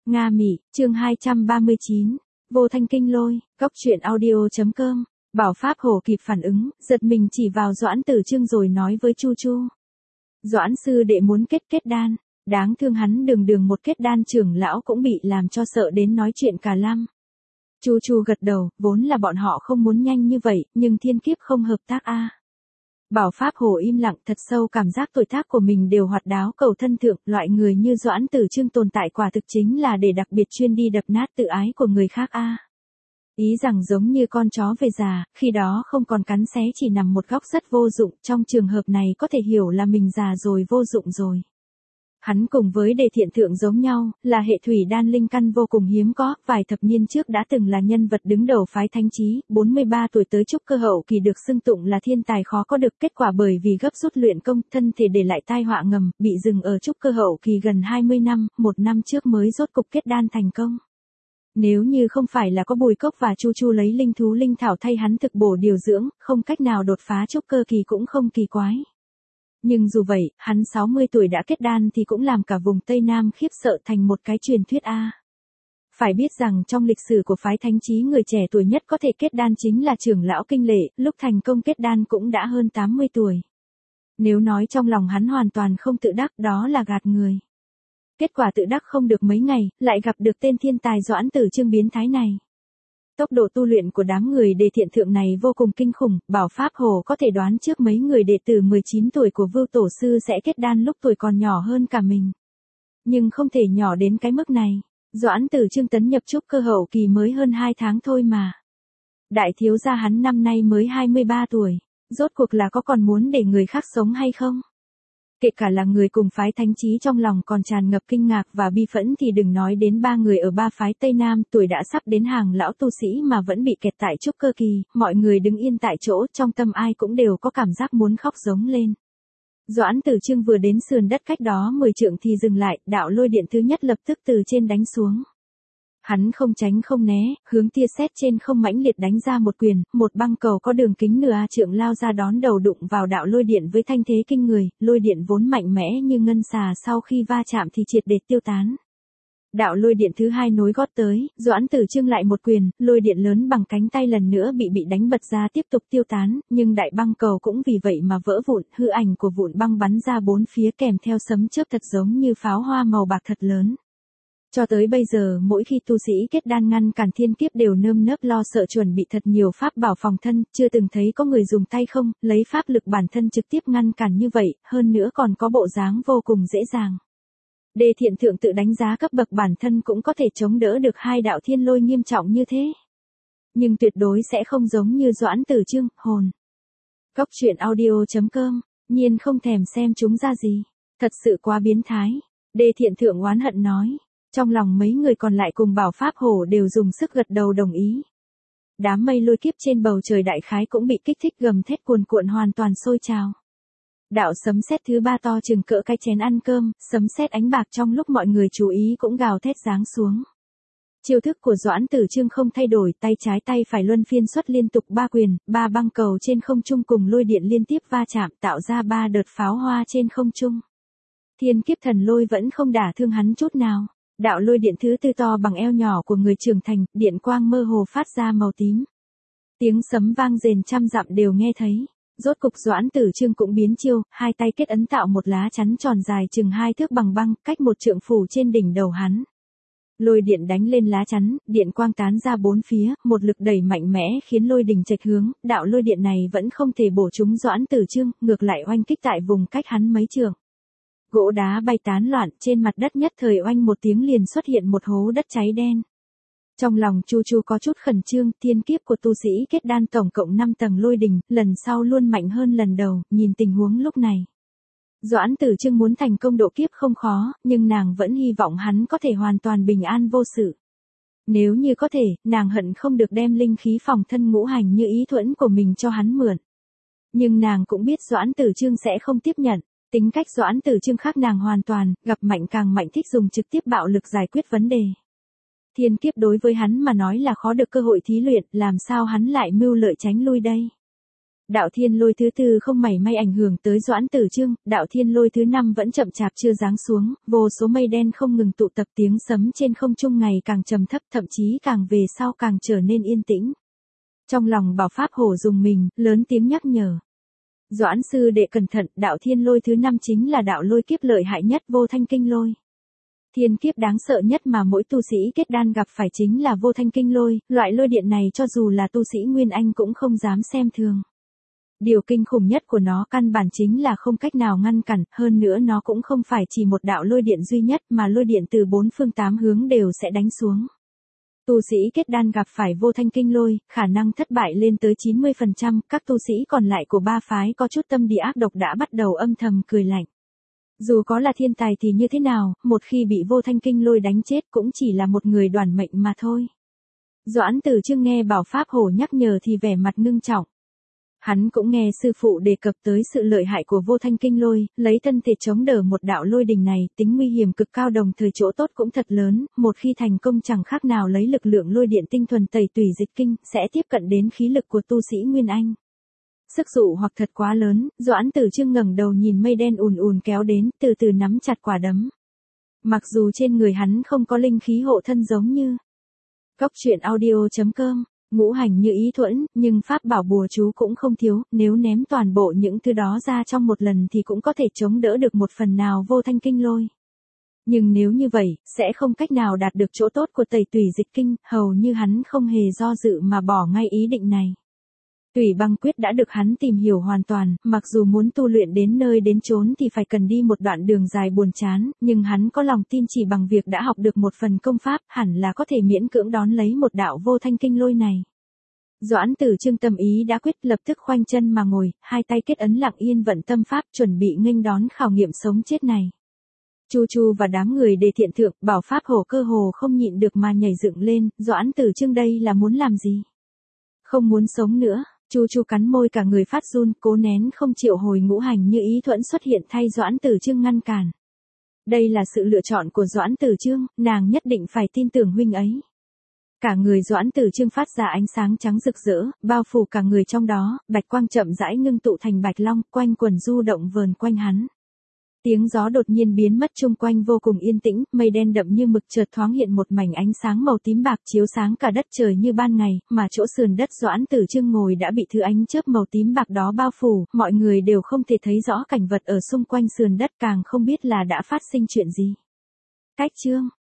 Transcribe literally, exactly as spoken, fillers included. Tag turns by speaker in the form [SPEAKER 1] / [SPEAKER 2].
[SPEAKER 1] Nga Mị, chương hai trăm ba mươi chín, Vô Thanh Kinh Lôi, Góc Truyện Audio.com. Bảo Pháp Hổ kịp phản ứng, giật mình chỉ vào Doãn Tử Chương rồi nói với Chu Chu. Doãn sư đệ muốn kết kết đan, đáng thương hắn đường đường một kết đan trưởng lão cũng bị làm cho sợ đến nói chuyện cả lăm. Chu Chu gật đầu, vốn là bọn họ không muốn nhanh như vậy, nhưng thiên kiếp không hợp tác a. À. Bảo Pháp Hổ im lặng, thật sâu cảm giác tuổi tác của mình đều hoạt đáo cầu thân thượng, loại người như Doãn Tử Chương tồn tại quả thực chính là để đặc biệt chuyên đi đập nát tự ái của người khác a. À. Ý rằng giống như con chó về già, khi đó không còn cắn xé chỉ nằm một góc rất vô dụng, trong trường hợp này có thể hiểu là mình già rồi vô dụng rồi. Hắn cùng với Đề Thiện Thượng giống nhau, là hệ thủy đan linh căn vô cùng hiếm có, vài thập niên trước đã từng là nhân vật đứng đầu phái Thánh Chí, bốn mươi ba tuổi tới trúc cơ hậu kỳ được xưng tụng là thiên tài khó có được, kết quả bởi vì gấp rút luyện công, thân thể để lại tai họa ngầm, bị dừng ở trúc cơ hậu kỳ gần hai mươi năm, một năm trước mới rốt cục kết đan thành công. Nếu như không phải là có Bùi Cốc và Chu Chu lấy linh thú linh thảo thay hắn thực bổ điều dưỡng, không cách nào đột phá trúc cơ kỳ cũng không kỳ quái. Nhưng dù vậy, hắn sáu mươi tuổi đã kết đan thì cũng làm cả vùng Tây Nam khiếp sợ thành một cái truyền thuyết a. Phải biết rằng trong lịch sử của phái Thánh Chí người trẻ tuổi nhất có thể kết đan chính là trưởng lão Kinh Lệ, lúc thành công kết đan cũng đã hơn tám mươi tuổi. Nếu nói trong lòng hắn hoàn toàn không tự đắc đó là gạt người. Kết quả tự đắc không được mấy ngày, lại gặp được tên thiên tài Doãn Tử Chương biến thái này. Tốc độ tu luyện của đám người Đề Thiện Thượng này vô cùng kinh khủng, Bảo Pháp Hổ có thể đoán trước mấy người đệ tử mười chín tuổi của Vưu Tổ Sư sẽ kết đan lúc tuổi còn nhỏ hơn cả mình. Nhưng không thể nhỏ đến cái mức này, Doãn Tử Chương tấn nhập trúc cơ hậu kỳ mới hơn hai tháng thôi mà. Đại thiếu gia hắn năm nay mới hai mươi ba tuổi, rốt cuộc là có còn muốn để người khác sống hay không? Kể cả là người cùng phái Thánh Chí trong lòng còn tràn ngập kinh ngạc và bi phẫn thì đừng nói đến ba người ở ba phái Tây Nam, tuổi đã sắp đến hàng lão tu sĩ mà vẫn bị kẹt tại trúc cơ kỳ, mọi người đứng yên tại chỗ, trong tâm ai cũng đều có cảm giác muốn khóc giống lên. Doãn Tử Chương vừa đến sườn đất cách đó mười trượng thì dừng lại, đạo lôi điện thứ nhất lập tức từ trên đánh xuống. Hắn không tránh không né, hướng tia sét trên không mãnh liệt đánh ra một quyền, một băng cầu có đường kính nửa trượng lao ra đón đầu đụng vào đạo lôi điện với thanh thế kinh người, lôi điện vốn mạnh mẽ như ngân xà sau khi va chạm thì triệt để tiêu tán. Đạo lôi điện thứ hai nối gót tới, Doãn Tử Chương lại một quyền, lôi điện lớn bằng cánh tay lần nữa bị bị đánh bật ra tiếp tục tiêu tán, nhưng đại băng cầu cũng vì vậy mà vỡ vụn, hư ảnh của vụn băng bắn ra bốn phía kèm theo sấm chớp thật giống như pháo hoa màu bạc thật lớn. Cho tới bây giờ mỗi khi tu sĩ kết đan ngăn cản thiên kiếp đều nơm nớp lo sợ chuẩn bị thật nhiều pháp bảo phòng thân, chưa từng thấy có người dùng tay không, lấy pháp lực bản thân trực tiếp ngăn cản như vậy, hơn nữa còn có bộ dáng vô cùng dễ dàng. Đề Thiện Thượng tự đánh giá cấp bậc bản thân cũng có thể chống đỡ được hai đạo thiên lôi nghiêm trọng như thế. Nhưng tuyệt đối sẽ không giống như Doãn Tử Chương, hồn. Góc Truyện Audio.com, nhiên không thèm xem chúng ra gì, thật sự quá biến thái. Đề Thiện Thượng oán hận nói. Trong lòng mấy người còn lại cùng Bảo Pháp Hổ đều dùng sức gật đầu đồng ý. Đám mây lôi kiếp trên bầu trời đại khái cũng bị kích thích gầm thét cuồn cuộn hoàn toàn sôi trào. Đạo sấm sét thứ ba to chừng cỡ cái chén ăn cơm, sấm sét ánh bạc trong lúc mọi người chú ý cũng gào thét giáng xuống. Chiêu thức của Doãn Tử Chương không thay đổi, tay trái tay phải luân phiên xuất liên tục ba quyền, ba băng cầu trên không trung cùng lôi điện liên tiếp va chạm tạo ra ba đợt pháo hoa trên không trung. Thiên kiếp thần lôi vẫn không đả thương hắn chút nào. Đạo lôi điện thứ tư to bằng eo nhỏ của người trưởng thành, điện quang mơ hồ phát ra màu tím. Tiếng sấm vang rền trăm dặm đều nghe thấy. Rốt cục Doãn Tử Chương cũng biến chiêu, hai tay kết ấn tạo một lá chắn tròn dài chừng hai thước bằng băng, cách một trượng phủ trên đỉnh đầu hắn. Lôi điện đánh lên lá chắn, điện quang tán ra bốn phía, một lực đẩy mạnh mẽ khiến lôi đình chệch hướng, đạo lôi điện này vẫn không thể bổ trúng Doãn Tử Chương, ngược lại oanh kích tại vùng cách hắn mấy trượng. Gỗ đá bay tán loạn, trên mặt đất nhất thời oanh một tiếng liền xuất hiện một hố đất cháy đen. Trong lòng Chu Chu có chút khẩn trương, thiên kiếp của tu sĩ kết đan tổng cộng năm tầng lôi đình, lần sau luôn mạnh hơn lần đầu, nhìn tình huống lúc này. Doãn Tử Chương muốn thành công độ kiếp không khó, nhưng nàng vẫn hy vọng hắn có thể hoàn toàn bình an vô sự. Nếu như có thể, nàng hận không được đem linh khí phòng thân ngũ hành như ý thuẫn của mình cho hắn mượn. Nhưng nàng cũng biết Doãn Tử Chương sẽ không tiếp nhận. Tính cách Doãn Tử Chương khác nàng hoàn toàn, gặp mạnh càng mạnh thích dùng trực tiếp bạo lực giải quyết vấn đề. Thiên kiếp đối với hắn mà nói là khó được cơ hội thí luyện, làm sao hắn lại mưu lợi tránh lui đây. Đạo thiên lôi thứ tư không mảy may ảnh hưởng tới Doãn Tử Chương, đạo thiên lôi thứ năm vẫn chậm chạp chưa giáng xuống, vô số mây đen không ngừng tụ tập, tiếng sấm trên không trung ngày càng trầm thấp, thậm chí càng về sau càng trở nên yên tĩnh. Trong lòng Bảo Pháp Hổ dùng mình, lớn tiếng nhắc nhở. Doãn sư đệ cẩn thận, đạo thiên lôi thứ năm chính là đạo lôi kiếp lợi hại nhất, vô thanh kinh lôi. Thiên kiếp đáng sợ nhất mà mỗi tu sĩ kết đan gặp phải chính là vô thanh kinh lôi, loại lôi điện này cho dù là tu sĩ Nguyên Anh cũng không dám xem thường. Điều kinh khủng nhất của nó căn bản chính là không cách nào ngăn cản, hơn nữa nó cũng không phải chỉ một đạo lôi điện duy nhất mà lôi điện từ bốn phương tám hướng đều sẽ đánh xuống. Tu sĩ kết đan gặp phải vô thanh kinh lôi, khả năng thất bại lên tới chín mươi phần trăm, các tu sĩ còn lại của ba phái có chút tâm địa ác độc đã bắt đầu âm thầm cười lạnh. Dù có là thiên tài thì như thế nào, một khi bị vô thanh kinh lôi đánh chết cũng chỉ là một người đoản mệnh mà thôi. Doãn Tử Chương nghe Bảo Pháp Hổ nhắc nhở thì vẻ mặt ngưng trọng. Hắn cũng nghe sư phụ đề cập tới sự lợi hại của vô thanh kinh lôi, lấy thân thể chống đỡ một đạo lôi đình này, tính nguy hiểm cực cao đồng thời chỗ tốt cũng thật lớn, một khi thành công chẳng khác nào lấy lực lượng lôi điện tinh thuần tẩy tùy dịch kinh, sẽ tiếp cận đến khí lực của tu sĩ Nguyên Anh. Sức dụ hoặc thật quá lớn, Doãn Tử Chương ngẩng đầu nhìn mây đen ùn ùn kéo đến, từ từ nắm chặt quả đấm. Mặc dù trên người hắn không có linh khí hộ thân giống như Cốc truyện audio chấm com, ngũ hành như ý thuẫn, nhưng pháp bảo bùa chú cũng không thiếu, nếu ném toàn bộ những thứ đó ra trong một lần thì cũng có thể chống đỡ được một phần nào vô thanh kinh lôi. Nhưng nếu như vậy, sẽ không cách nào đạt được chỗ tốt của tẩy tùy dịch kinh, hầu như hắn không hề do dự mà bỏ ngay ý định này. Tùy băng quyết đã được hắn tìm hiểu hoàn toàn, mặc dù muốn tu luyện đến nơi đến chốn thì phải cần đi một đoạn đường dài buồn chán, nhưng hắn có lòng tin chỉ bằng việc đã học được một phần công pháp, hẳn là có thể miễn cưỡng đón lấy một đạo vô thanh kinh lôi này. Doãn Tử Chương tâm ý đã quyết, lập tức khoanh chân mà ngồi, hai tay kết ấn lặng yên vận tâm pháp, chuẩn bị nghênh đón khảo nghiệm sống chết này. Chu Chu và đám người Đề Thiện Thượng, Bảo Pháp Hổ cơ hồ không nhịn được mà nhảy dựng lên, Doãn Tử Chương đây là muốn làm gì? Không muốn sống nữa. Chu Chu cắn môi cả người phát run, cố nén không chịu hồi ngũ hành như ý thuẫn xuất hiện thay Doãn Tử Chương ngăn cản. Đây là sự lựa chọn của Doãn Tử Chương, nàng nhất định phải tin tưởng huynh ấy. Cả người Doãn Tử Chương phát ra ánh sáng trắng rực rỡ, bao phủ cả người trong đó, bạch quang chậm rãi ngưng tụ thành bạch long, quanh quần du động vờn quanh hắn. Tiếng gió đột nhiên biến mất, chung quanh vô cùng yên tĩnh, mây đen đậm như mực chợt thoáng hiện một mảnh ánh sáng màu tím bạc chiếu sáng cả đất trời như ban ngày, mà chỗ sườn đất Doãn Tử Chương ngồi đã bị thứ ánh chớp màu tím bạc đó bao phủ, mọi người đều không thể thấy rõ cảnh vật ở xung quanh sườn đất, càng không biết là đã phát sinh chuyện gì. Cách chương